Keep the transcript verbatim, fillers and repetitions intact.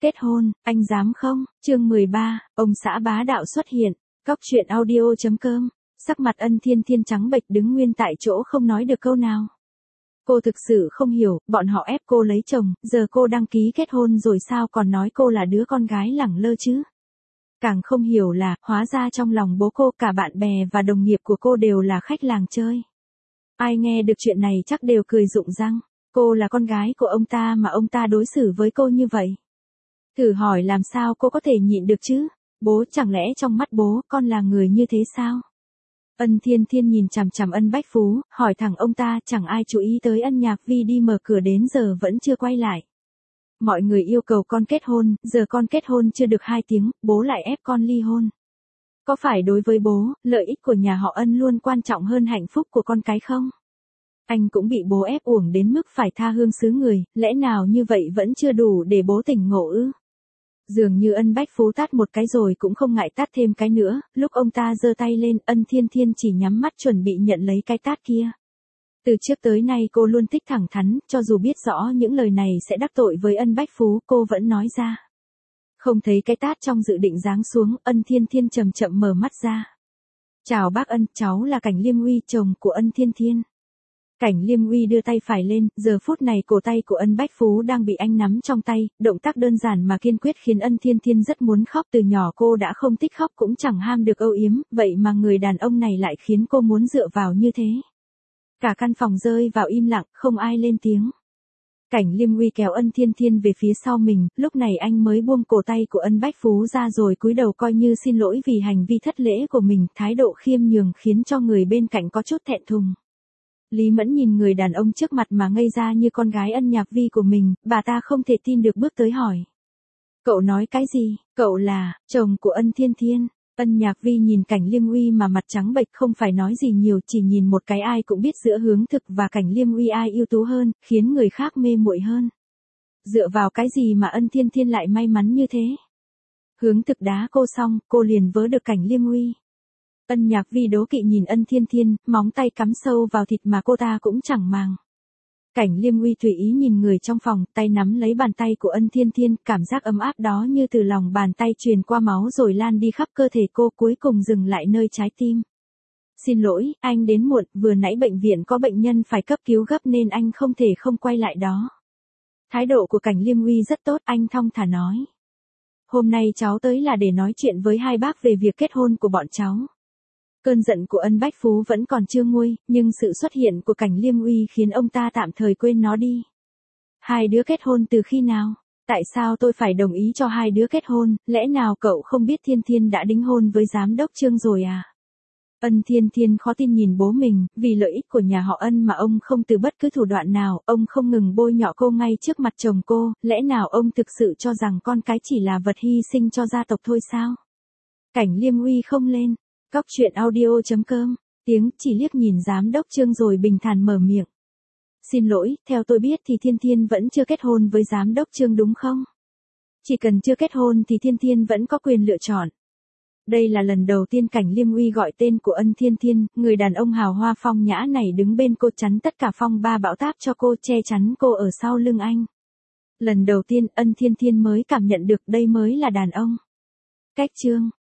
Kết hôn, anh dám không? Chương mười ba, ông xã bá đạo xuất hiện. Cóc truyện audio chấm com. Sắc mặt Ân Thiên Thiên trắng bệch đứng nguyên tại chỗ không nói được câu nào. Cô thực sự không hiểu, bọn họ ép cô lấy chồng, giờ cô đăng ký kết hôn rồi sao còn nói cô là đứa con gái lẳng lơ chứ? Càng không hiểu là, hóa ra trong lòng bố cô cả bạn bè và đồng nghiệp của cô đều là khách làng chơi. Ai nghe được chuyện này chắc đều cười rụng răng. Cô là con gái của ông ta mà ông ta đối xử với cô như vậy. Thử hỏi làm sao cô có thể nhịn được chứ? Bố chẳng lẽ trong mắt bố con là người như thế sao? Ân Thiên Thiên nhìn chằm chằm Ân Bách Phú, hỏi thẳng ông ta, chẳng ai chú ý tới Ân Nhạc Vi đi mở cửa đến giờ vẫn chưa quay lại. Mọi người yêu cầu con kết hôn, giờ con kết hôn chưa được hai tiếng, bố lại ép con ly hôn. Có phải đối với bố, lợi ích của nhà họ Ân luôn quan trọng hơn hạnh phúc của con cái không? Anh cũng bị bố ép uổng đến mức phải tha hương xứ người, lẽ nào như vậy vẫn chưa đủ để bố tỉnh ngộ ư? Dường như Ân Bách Phú tát một cái rồi cũng không ngại tát thêm cái nữa, lúc ông ta giơ tay lên, Ân Thiên Thiên chỉ nhắm mắt chuẩn bị nhận lấy cái tát kia. Từ trước tới nay cô luôn thích thẳng thắn, cho dù biết rõ những lời này sẽ đắc tội với Ân Bách Phú, cô vẫn nói ra. Không thấy cái tát trong dự định giáng xuống, Ân Thiên Thiên chậm chậm mở mắt ra. Chào bác Ân, cháu là Cảnh Liêm Uy, chồng của Ân Thiên Thiên. Cảnh Liêm Uy đưa tay phải lên, giờ phút này cổ tay của Ân Bách Phú đang bị anh nắm trong tay, động tác đơn giản mà kiên quyết khiến Ân Thiên Thiên rất muốn khóc. Từ nhỏ cô đã không thích khóc cũng chẳng ham được âu yếm, vậy mà người đàn ông này lại khiến cô muốn dựa vào như thế. Cả căn phòng rơi vào im lặng, không ai lên tiếng. Cảnh Liêm Uy kéo Ân Thiên Thiên về phía sau mình, lúc này anh mới buông cổ tay của Ân Bách Phú ra rồi cúi đầu coi như xin lỗi vì hành vi thất lễ của mình, thái độ khiêm nhường khiến cho người bên cạnh có chút thẹn thùng. Lý Mẫn nhìn người đàn ông trước mặt mà ngây ra như con gái Ân Nhạc Vi của mình, bà ta không thể tin được bước tới hỏi. Cậu nói cái gì? Cậu là chồng của Ân Thiên Thiên. Ân Nhạc Vi nhìn Cảnh Liêm Uy mà mặt trắng bệch không phải nói gì nhiều, chỉ nhìn một cái ai cũng biết giữa Hướng Thực và Cảnh Liêm Uy ai ưu tú hơn, khiến người khác mê muội hơn. Dựa vào cái gì mà Ân Thiên Thiên lại may mắn như thế? Hướng Thực đá cô xong, cô liền vớ được Cảnh Liêm Uy. Ân Nhạc Vi đố kỵ nhìn Ân Thiên Thiên, móng tay cắm sâu vào thịt mà cô ta cũng chẳng màng. Cảnh Liêm Uy tùy ý nhìn người trong phòng, tay nắm lấy bàn tay của Ân Thiên Thiên, cảm giác ấm áp đó như từ lòng bàn tay truyền qua máu rồi lan đi khắp cơ thể cô, cuối cùng dừng lại nơi trái tim. Xin lỗi, anh đến muộn, vừa nãy bệnh viện có bệnh nhân phải cấp cứu gấp nên anh không thể không quay lại đó. Thái độ của Cảnh Liêm Uy rất tốt, anh thong thả nói. Hôm nay cháu tới là để nói chuyện với hai bác về việc kết hôn của bọn cháu. Cơn giận của Ân Bách Phú vẫn còn chưa nguôi, nhưng sự xuất hiện của Cảnh Liêm Uy khiến ông ta tạm thời quên nó đi. Hai đứa kết hôn từ khi nào? Tại sao tôi phải đồng ý cho hai đứa kết hôn, lẽ nào cậu không biết Thiên Thiên đã đính hôn với giám đốc Trương rồi à? Ân Thiên Thiên khó tin nhìn bố mình, vì lợi ích của nhà họ Ân mà ông không từ bất cứ thủ đoạn nào, ông không ngừng bôi nhọ cô ngay trước mặt chồng cô, lẽ nào ông thực sự cho rằng con cái chỉ là vật hy sinh cho gia tộc thôi sao? Cảnh Liêm Uy không lên. Cóc truyện audio chấm com, tiếng chỉ liếc nhìn giám đốc Trương rồi bình thản mở miệng. Xin lỗi, theo tôi biết thì Thiên Thiên vẫn chưa kết hôn với giám đốc Trương đúng không? Chỉ cần chưa kết hôn thì Thiên Thiên vẫn có quyền lựa chọn. Đây là lần đầu tiên Cảnh Liêm Uy gọi tên của Ân Thiên Thiên, người đàn ông hào hoa phong nhã này đứng bên cô chắn tất cả phong ba bão táp cho cô, che chắn cô ở sau lưng anh. Lần đầu tiên Ân Thiên Thiên mới cảm nhận được đây mới là đàn ông. Cách Trương.